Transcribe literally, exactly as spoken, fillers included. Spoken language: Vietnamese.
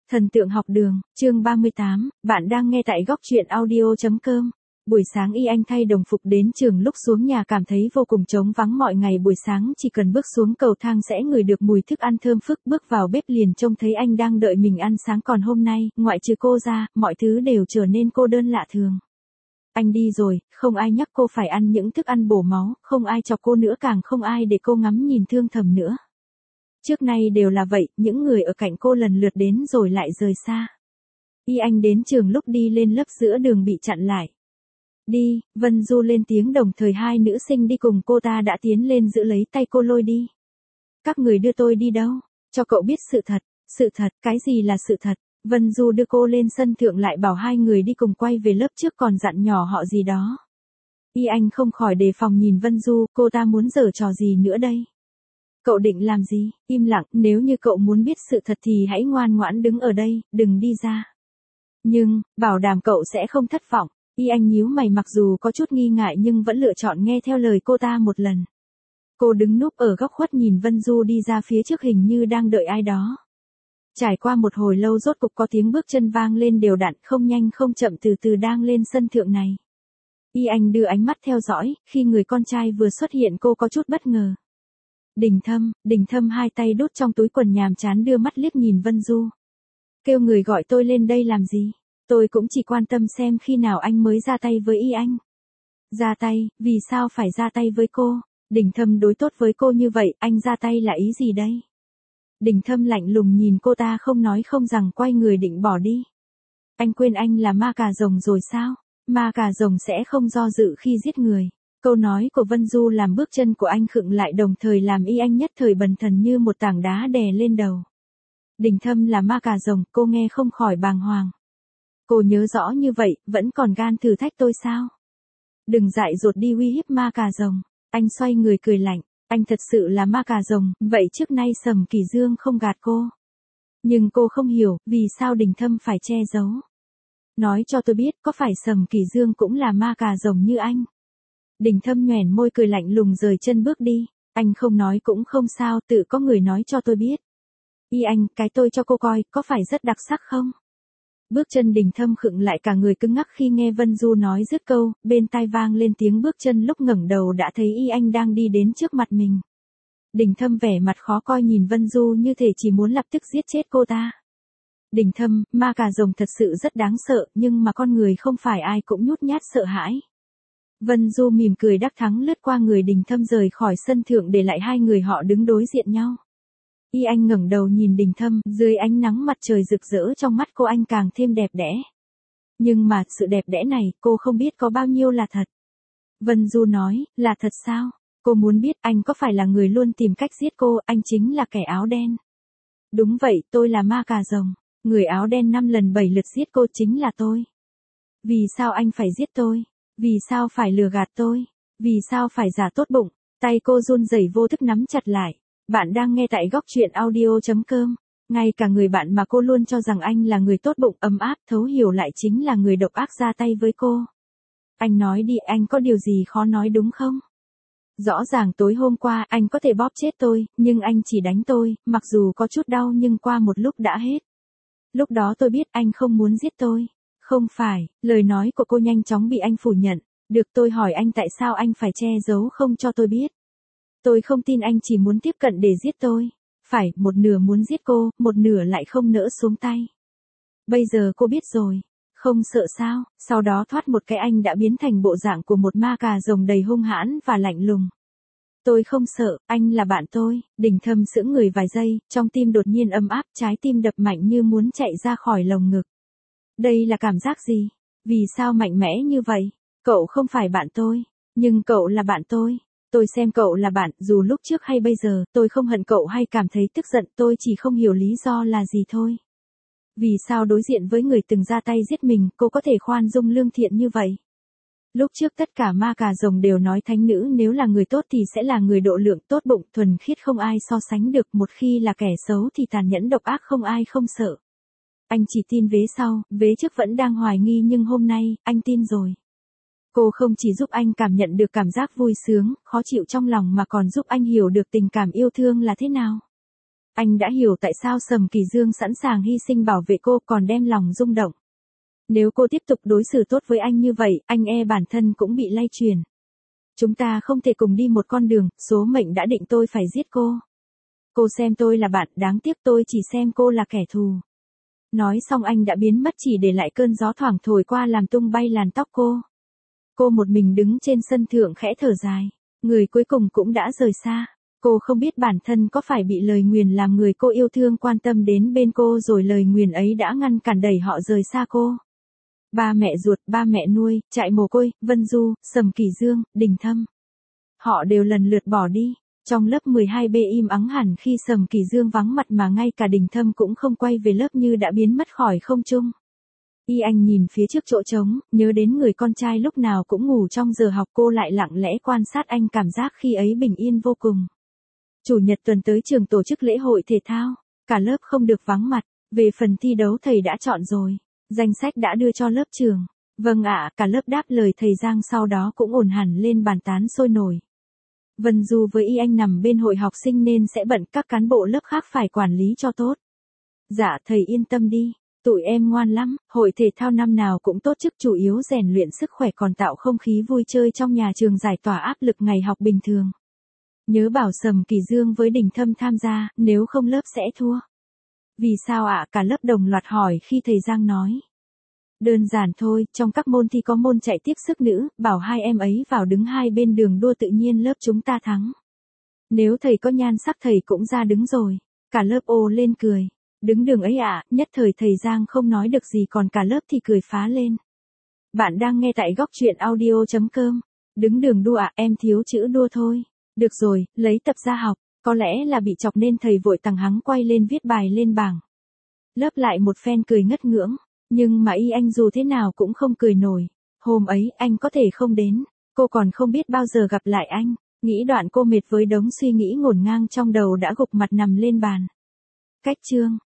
Thần tượng học đường, chương ba mươi tám, bạn đang nghe tại góc truyện audio chấm com. Buổi sáng Y Anh thay đồng phục đến trường, lúc xuống nhà cảm thấy vô cùng trống vắng. Mọi ngày buổi sáng chỉ cần bước xuống cầu thang sẽ ngửi được mùi thức ăn thơm phức, bước vào bếp liền trông thấy anh đang đợi mình ăn sáng. Còn hôm nay, ngoại trừ cô ra, mọi thứ đều trở nên cô đơn lạ thường. Anh đi rồi, không ai nhắc cô phải ăn những thức ăn bổ máu, không ai chọc cô nữa, càng không ai để cô ngắm nhìn thương thầm nữa. Trước nay đều là vậy, những người ở cạnh cô lần lượt đến rồi lại rời xa. Y Anh đến trường lúc đi lên lớp giữa đường bị chặn lại. Đi, Vân Du lên tiếng, đồng thời hai nữ sinh đi cùng cô ta đã tiến lên giữ lấy tay cô lôi đi. Các người đưa tôi đi đâu? Cho cậu biết sự thật. Sự thật, cái gì là sự thật? Vân Du đưa cô lên sân thượng lại bảo hai người đi cùng quay về lớp trước, còn dặn nhỏ họ gì đó. Y Anh không khỏi đề phòng nhìn Vân Du, cô ta muốn giở trò gì nữa đây? Cậu định làm gì? Im lặng, nếu như cậu muốn biết sự thật thì hãy ngoan ngoãn đứng ở đây, đừng đi ra. Nhưng, bảo đảm cậu sẽ không thất vọng. Y Anh nhíu mày, mặc dù có chút nghi ngại nhưng vẫn lựa chọn nghe theo lời cô ta một lần. Cô đứng núp ở góc khuất nhìn Vân Du đi ra phía trước, hình như đang đợi ai đó. Trải qua một hồi lâu rốt cục có tiếng bước chân vang lên đều đặn, không nhanh không chậm, từ từ đang lên sân thượng này. Y Anh đưa ánh mắt theo dõi, khi người con trai vừa xuất hiện cô có chút bất ngờ. Đình Thâm, Đình Thâm hai tay đút trong túi quần nhàm chán đưa mắt liếc nhìn Vân Du. Kêu người gọi tôi lên đây làm gì? Tôi cũng chỉ quan tâm xem khi nào anh mới ra tay với Y Anh. Ra tay, vì sao phải ra tay với cô? Đình Thâm đối tốt với cô như vậy, anh ra tay là ý gì đây? Đình Thâm lạnh lùng nhìn cô ta, không nói không rằng, quay người định bỏ đi. Anh quên anh là ma cà rồng rồi sao? Ma cà rồng sẽ không do dự khi giết người. Câu nói của Vân Du làm bước chân của anh khựng lại, đồng thời làm Y Anh nhất thời bần thần như một tảng đá đè lên đầu. Đình Thâm là ma cà rồng, cô nghe không khỏi bàng hoàng. Cô nhớ rõ như vậy, vẫn còn gan thử thách tôi sao? Đừng dại dột đi uy hiếp ma cà rồng. Anh xoay người cười lạnh, anh thật sự là ma cà rồng, vậy trước nay Sầm Kỳ Dương không gạt cô. Nhưng cô không hiểu, vì sao Đình Thâm phải che giấu. Nói cho tôi biết, có phải Sầm Kỳ Dương cũng là ma cà rồng như anh? Đình Thâm nhoẻn môi cười lạnh lùng, rời chân bước đi. Anh không nói cũng không sao, tự có người nói cho tôi biết. Y Anh, cái tôi cho cô coi, có phải rất đặc sắc không? Bước chân Đình Thâm khựng lại, cả người cứng ngắc khi nghe Vân Du nói dứt câu, bên tai vang lên tiếng bước chân, lúc ngẩng đầu đã thấy Y Anh đang đi đến trước mặt mình. Đình Thâm vẻ mặt khó coi nhìn Vân Du như thể chỉ muốn lập tức giết chết cô ta. Đình Thâm, ma cà rồng thật sự rất đáng sợ, nhưng mà con người không phải ai cũng nhút nhát sợ hãi. Vân Du mỉm cười đắc thắng lướt qua người Đình Thâm rời khỏi sân thượng, để lại hai người họ đứng đối diện nhau. Y Anh ngẩng đầu nhìn Đình Thâm, dưới ánh nắng mặt trời rực rỡ trong mắt cô anh càng thêm đẹp đẽ. Nhưng mà, sự đẹp đẽ này, cô không biết có bao nhiêu là thật. Vân Du nói, là thật sao? Cô muốn biết anh có phải là người luôn tìm cách giết cô, anh chính là kẻ áo đen. Đúng vậy, tôi là ma cà rồng. Người áo đen năm lần bảy lượt giết cô chính là tôi. Vì sao anh phải giết tôi? Vì sao phải lừa gạt tôi? Vì sao phải giả tốt bụng? Tay cô run rẩy vô thức nắm chặt lại. Bạn đang nghe tại góc truyện audio chấm com. Ngay cả người bạn mà cô luôn cho rằng anh là người tốt bụng, ấm áp, thấu hiểu lại chính là người độc ác ra tay với cô. Anh nói đi, anh có điều gì khó nói đúng không? Rõ ràng tối hôm qua anh có thể bóp chết tôi, nhưng anh chỉ đánh tôi, mặc dù có chút đau nhưng qua một lúc đã hết. Lúc đó tôi biết anh không muốn giết tôi. Không phải, lời nói của cô nhanh chóng bị anh phủ nhận. Được, tôi hỏi anh tại sao anh phải che giấu không cho tôi biết. Tôi không tin anh chỉ muốn tiếp cận để giết tôi. Phải, một nửa muốn giết cô, một nửa lại không nỡ xuống tay. Bây giờ cô biết rồi. Không sợ sao? Sau đó thoát một cái anh đã biến thành bộ dạng của một ma cà rồng đầy hung hãn và lạnh lùng. Tôi không sợ, anh là bạn tôi. Đình Thâm sững người vài giây, trong tim đột nhiên ấm áp, trái tim đập mạnh như muốn chạy ra khỏi lồng ngực. Đây là cảm giác gì? Vì sao mạnh mẽ như vậy? Cậu không phải bạn tôi, nhưng cậu là bạn tôi. Tôi xem cậu là bạn, dù lúc trước hay bây giờ, tôi không hận cậu hay cảm thấy tức giận, tôi chỉ không hiểu lý do là gì thôi. Vì sao đối diện với người từng ra tay giết mình, cô có thể khoan dung lương thiện như vậy? Lúc trước tất cả ma cà rồng đều nói thánh nữ nếu là người tốt thì sẽ là người độ lượng, tốt bụng, thuần khiết không ai so sánh được, một khi là kẻ xấu thì tàn nhẫn độc ác không ai không sợ. Anh chỉ tin vế sau, vế trước vẫn đang hoài nghi, nhưng hôm nay, anh tin rồi. Cô không chỉ giúp anh cảm nhận được cảm giác vui sướng, khó chịu trong lòng mà còn giúp anh hiểu được tình cảm yêu thương là thế nào. Anh đã hiểu tại sao Sầm Kỳ Dương sẵn sàng hy sinh bảo vệ cô còn đem lòng rung động. Nếu cô tiếp tục đối xử tốt với anh như vậy, anh e bản thân cũng bị lay truyền. Chúng ta không thể cùng đi một con đường, số mệnh đã định tôi phải giết cô. Cô xem tôi là bạn, đáng tiếc tôi chỉ xem cô là kẻ thù. Nói xong anh đã biến mất chỉ để lại cơn gió thoảng thổi qua làm tung bay làn tóc cô. Cô một mình đứng trên sân thượng khẽ thở dài. Người cuối cùng cũng đã rời xa. Cô không biết bản thân có phải bị lời nguyền làm người cô yêu thương quan tâm đến bên cô rồi lời nguyền ấy đã ngăn cản đẩy họ rời xa cô. Ba mẹ ruột, ba mẹ nuôi, Trại Mồ Côi, Vân Du, Sầm Kỳ Dương, Đình Thâm. Họ đều lần lượt bỏ đi. Trong lớp mười hai B im ắng hẳn khi Sầm Kỳ Dương vắng mặt mà ngay cả Đình Thâm cũng không quay về lớp như đã biến mất khỏi không trung. Y Anh nhìn phía trước chỗ trống, nhớ đến người con trai lúc nào cũng ngủ trong giờ học, cô lại lặng lẽ quan sát anh, cảm giác khi ấy bình yên vô cùng. Chủ nhật tuần tới trường tổ chức lễ hội thể thao, cả lớp không được vắng mặt, về phần thi đấu thầy đã chọn rồi, danh sách đã đưa cho lớp trưởng. Vâng ạ, cả lớp đáp lời thầy Giang, sau đó cũng ồn hẳn lên bàn tán sôi nổi. Vân Du với Y Anh nằm bên hội học sinh nên sẽ bận, các cán bộ lớp khác phải quản lý cho tốt. Dạ thầy yên tâm đi, tụi em ngoan lắm, hội thể thao năm nào cũng tốt chức, chủ yếu rèn luyện sức khỏe còn tạo không khí vui chơi trong nhà trường, giải tỏa áp lực ngày học bình thường. Nhớ bảo Sầm Kỳ Dương với Đình Thâm tham gia, nếu không lớp sẽ thua. Vì sao ạ? Cả lớp đồng loạt hỏi khi thầy Giang nói. Đơn giản thôi, trong các môn thi có môn chạy tiếp sức nữ, bảo hai em ấy vào đứng hai bên đường đua, tự nhiên lớp chúng ta thắng. Nếu thầy có nhan sắc thầy cũng ra đứng rồi. Cả lớp ồ lên cười. Đứng đường ấy ạ, nhất thời thầy Giang không nói được gì, còn cả lớp thì cười phá lên. Bạn đang nghe tại góc truyện audio chấm com. Đứng đường đua ạ, em thiếu chữ đua thôi. Được rồi, lấy tập ra học. Có lẽ là bị chọc nên thầy vội tằng hắng quay lên viết bài lên bảng. Lớp lại một phen cười ngất ngưỡng. Nhưng mà Y Anh dù thế nào cũng không cười nổi. Hôm ấy anh có thể không đến. Cô còn không biết bao giờ gặp lại anh. Nghĩ đoạn cô mệt với đống suy nghĩ ngổn ngang trong đầu đã gục mặt nằm lên bàn. Cách chương.